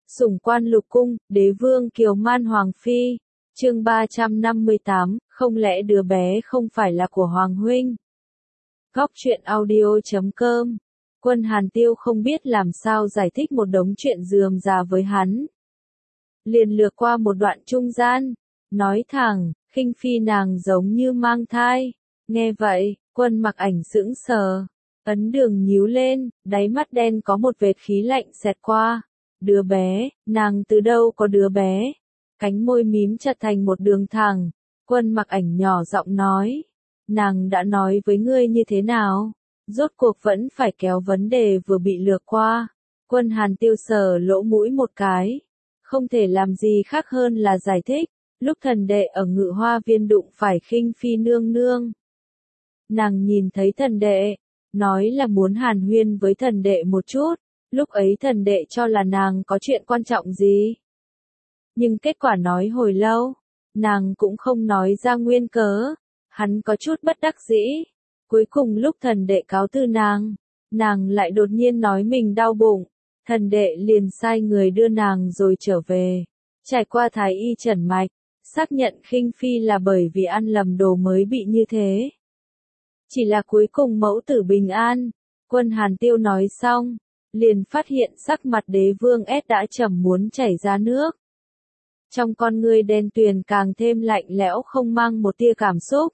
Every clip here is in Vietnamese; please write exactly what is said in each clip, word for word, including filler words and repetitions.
Sủng quan lục cung, đế vương kiều man hoàng phi. Chương ba trăm năm mươi tám, không lẽ đứa bé không phải là của Hoàng huynh? Góc truyện audio chấm com. Quân Hàn Tiêu không biết làm sao giải thích một đống chuyện rườm rà với hắn. Liền lược qua một đoạn trung gian, nói thẳng, khinh phi nàng giống như mang thai. Nghe vậy, Quân Mặc Ảnh sững sờ, ấn đường nhíu lên, đáy mắt đen có một vệt khí lạnh xẹt qua. Đứa bé, nàng từ đâu có đứa bé? Cánh môi mím chặt thành một đường thẳng, Quân Mặc Ảnh nhỏ giọng nói, nàng đã nói với ngươi như thế nào? Rốt cuộc vẫn phải kéo vấn đề vừa bị lược qua. Quân Hàn Tiêu sờ lỗ mũi một cái, không thể làm gì khác hơn là giải thích, lúc thần đệ ở Ngự Hoa Viên đụng phải khinh phi nương nương. Nàng nhìn thấy thần đệ, nói là muốn hàn huyên với thần đệ một chút, lúc ấy thần đệ cho là nàng có chuyện quan trọng gì. Nhưng kết quả nói hồi lâu, nàng cũng không nói ra nguyên cớ, hắn có chút bất đắc dĩ. Cuối cùng lúc thần đệ cáo từ nàng, nàng lại đột nhiên nói mình đau bụng, thần đệ liền sai người đưa nàng rồi trở về. Trải qua thái y trần mạch, xác nhận khinh phi là bởi vì ăn lầm đồ mới bị như thế. Chỉ là cuối cùng mẫu tử bình an. Quân Hàn Tiêu nói xong, liền phát hiện sắc mặt đế vương S đã trầm muốn chảy ra nước. Trong con ngươi đen tuyền càng thêm lạnh lẽo không mang một tia cảm xúc.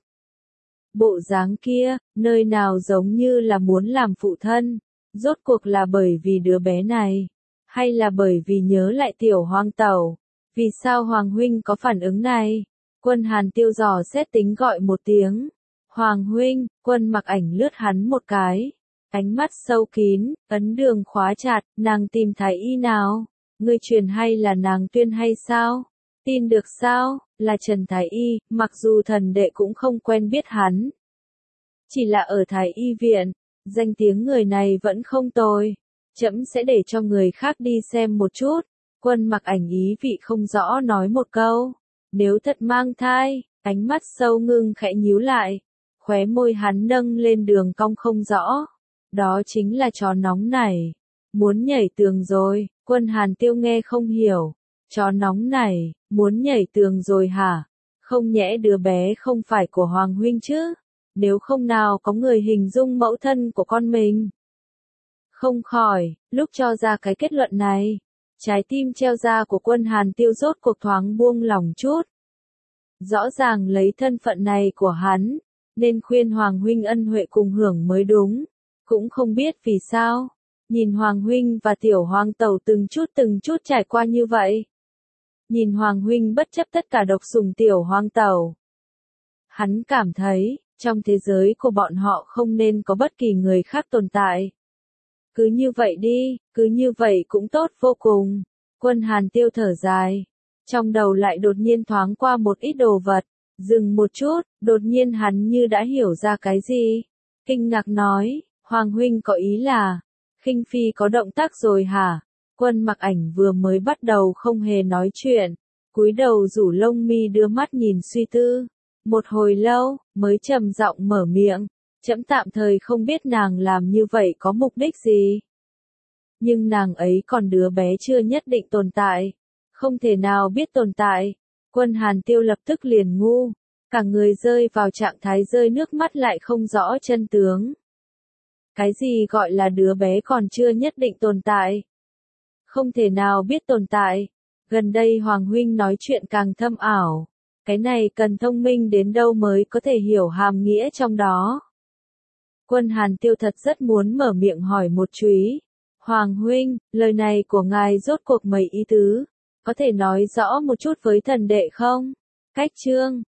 Bộ dáng kia, nơi nào giống như là muốn làm phụ thân, rốt cuộc là bởi vì đứa bé này, hay là bởi vì nhớ lại tiểu hoang tẩu, vì sao Hoàng huynh có phản ứng này? Quân Hàn Tiêu dò xét tính gọi một tiếng, Hoàng huynh. Quân Mặc Ảnh lướt hắn một cái, ánh mắt sâu kín, ấn đường khóa chặt, nàng tìm thái y nào? Ngươi truyền hay là nàng tuyên hay sao? Tin được sao? Là Trần Thái Y, mặc dù thần đệ cũng không quen biết hắn. Chỉ là ở Thái Y viện, danh tiếng người này vẫn không tồi. Trẫm sẽ để cho người khác đi xem một chút. Quân Mặc Ảnh ý vị không rõ nói một câu. Nếu thật mang thai, ánh mắt sâu ngưng khẽ nhíu lại. Khóe môi hắn nâng lên đường cong không rõ. Đó chính là chó nóng này. Muốn nhảy tường rồi, Quân Hàn Tiêu nghe không hiểu. Chó nóng này, muốn nhảy tường rồi hả? Không nhẽ đứa bé không phải của Hoàng huynh chứ? Nếu không nào có người hình dung mẫu thân của con mình. Không khỏi, lúc cho ra cái kết luận này, trái tim treo da của Quân Hàn Tiêu rốt cuộc thoáng buông lỏng chút. Rõ ràng lấy thân phận này của hắn, nên khuyên Hoàng huynh ân huệ cùng hưởng mới đúng. Cũng không biết vì sao, nhìn Hoàng huynh và tiểu Hoàng tẩu từng chút từng chút trải qua như vậy. Nhìn Hoàng huynh bất chấp tất cả độc sủng tiểu Hoàng tẩu. Hắn cảm thấy, trong thế giới của bọn họ không nên có bất kỳ người khác tồn tại. Cứ như vậy đi, cứ như vậy cũng tốt vô cùng. Quân Hàn Tiêu thở dài. Trong đầu lại đột nhiên thoáng qua một ít đồ vật. Dừng một chút, đột nhiên hắn như đã hiểu ra cái gì. Kinh ngạc nói, Hoàng huynh có ý là, khinh phi có động tác rồi hả? Quân Mặc Ảnh vừa mới bắt đầu không hề nói chuyện, cúi đầu rủ lông mi đưa mắt nhìn suy tư. Một hồi lâu, mới trầm giọng mở miệng, trẫm tạm thời không biết nàng làm như vậy có mục đích gì. Nhưng nàng ấy còn đứa bé chưa nhất định tồn tại, không thể nào biết tồn tại. Quân Hàn Tiêu lập tức liền ngu, cả người rơi vào trạng thái rơi nước mắt lại không rõ chân tướng. Cái gì gọi là đứa bé còn chưa nhất định tồn tại? Không thể nào biết tồn tại. Gần đây Hoàng huynh nói chuyện càng thâm ảo. Cái này cần thông minh đến đâu mới có thể hiểu hàm nghĩa trong đó. Quân Hàn Tiêu thật rất muốn mở miệng hỏi một chúy. Hoàng huynh, lời này của ngài rốt cuộc mấy ý tứ? Có thể nói rõ một chút với thần đệ không? Cách chương